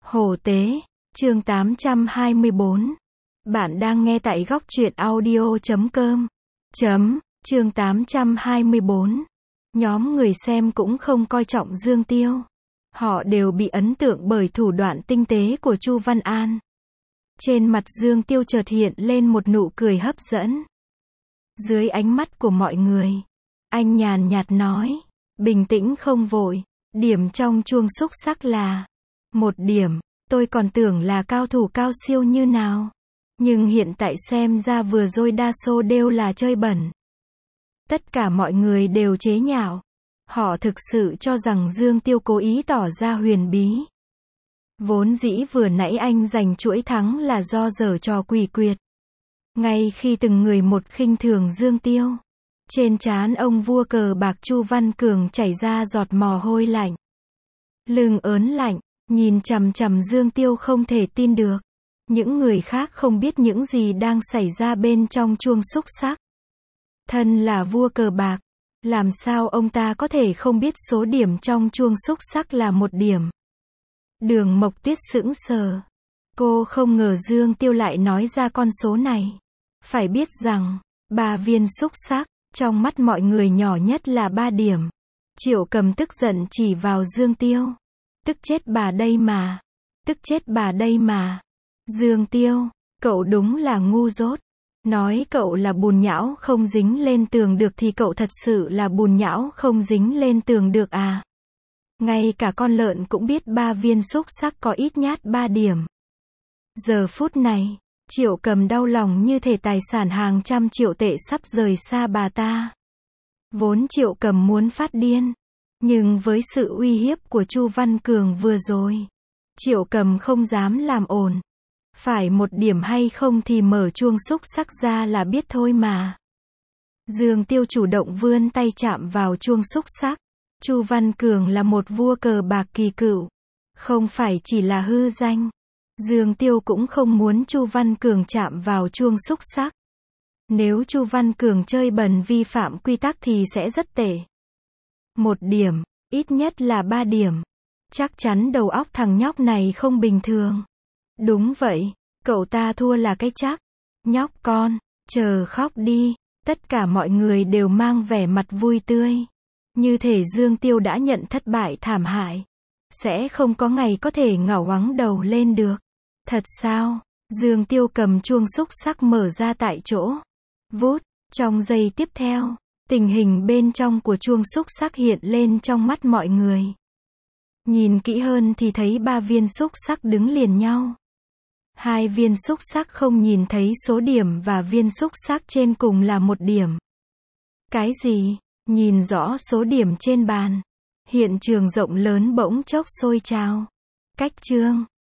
Hổ tế, chương 824. Bạn đang nghe tại góc truyện audio.com. Chương 824. Nhóm người xem cũng không coi trọng Dương Tiêu. Họ đều bị ấn tượng bởi thủ đoạn tinh tế của Chu Văn An. Trên mặt Dương Tiêu chợt hiện lên một nụ cười hấp dẫn. Dưới ánh mắt của mọi người, anh nhàn nhạt nói, bình tĩnh không vội, điểm trong chuông xúc xắc là 1 điểm, tôi còn tưởng là cao thủ cao siêu như nào. Nhưng hiện tại xem ra vừa rồi đa số đều là chơi bẩn. Tất cả mọi người đều chế nhạo. Họ thực sự cho rằng Dương Tiêu cố ý tỏ ra huyền bí. Vốn dĩ vừa nãy anh giành chuỗi thắng là do giở trò quỷ quyệt. Ngay khi từng người một khinh thường Dương Tiêu, trên trán ông vua cờ bạc Chu Văn Cường chảy ra giọt mồ hôi lạnh. Lưng ớn lạnh, nhìn chằm chằm Dương Tiêu không thể tin được. Những người khác không biết những gì đang xảy ra bên trong chuông xúc xắc. Thân là vua cờ bạc, làm sao ông ta có thể không biết số điểm trong chuông xúc xắc là 1 điểm. Đường Mộc Tuyết sững sờ. Cô không ngờ Dương Tiêu lại nói ra con số này. Phải biết rằng, 3 viên xúc xắc, trong mắt mọi người nhỏ nhất là 3 điểm. Triệu Cầm tức giận chỉ vào Dương Tiêu. Tức chết bà đây mà. Tức chết bà đây mà. Dương Tiêu, cậu đúng là ngu dốt. Nói cậu là bùn nhão không dính lên tường được thì cậu thật sự là bùn nhão không dính lên tường được à? Ngay cả con lợn cũng biết 3 viên xúc xắc có ít nhát 3 điểm. Giờ phút này, Triệu Cầm đau lòng như thể tài sản hàng trăm triệu tệ sắp rời xa bà ta. Vốn Triệu Cầm muốn phát điên. Nhưng với sự uy hiếp của Chu Văn Cường vừa rồi, Triệu Cầm không dám làm ồn. Phải 1 điểm hay không thì mở chuông xúc xắc ra là biết thôi mà. Dương Tiêu chủ động vươn tay chạm vào chuông xúc xắc. Chu Văn Cường là một vua cờ bạc kỳ cựu. Không phải chỉ là hư danh. Dương Tiêu cũng không muốn Chu Văn Cường chạm vào chuông xúc xắc. Nếu Chu Văn Cường chơi bẩn vi phạm quy tắc thì sẽ rất tệ. 1 điểm, ít nhất là 3 điểm. Chắc chắn đầu óc thằng nhóc này không bình thường. Đúng vậy, cậu ta thua là cái chắc. Nhóc con, chờ khóc đi. Tất cả mọi người đều mang vẻ mặt vui tươi. Như thể Dương Tiêu đã nhận thất bại thảm hại. Sẽ không có ngày có thể ngẩng ngoáng đầu lên được. Thật sao? Dương Tiêu cầm chuông xúc xắc mở ra tại chỗ. Vút, trong giây tiếp theo, tình hình bên trong của chuông xúc xắc hiện lên trong mắt mọi người. Nhìn kỹ hơn thì thấy 3 viên xúc xắc đứng liền nhau. 2 viên xúc xắc không nhìn thấy số điểm và viên xúc xắc trên cùng là 1 điểm. Cái gì? Nhìn rõ số điểm trên bàn. Hiện trường rộng lớn bỗng chốc sôi trào. Cách chương.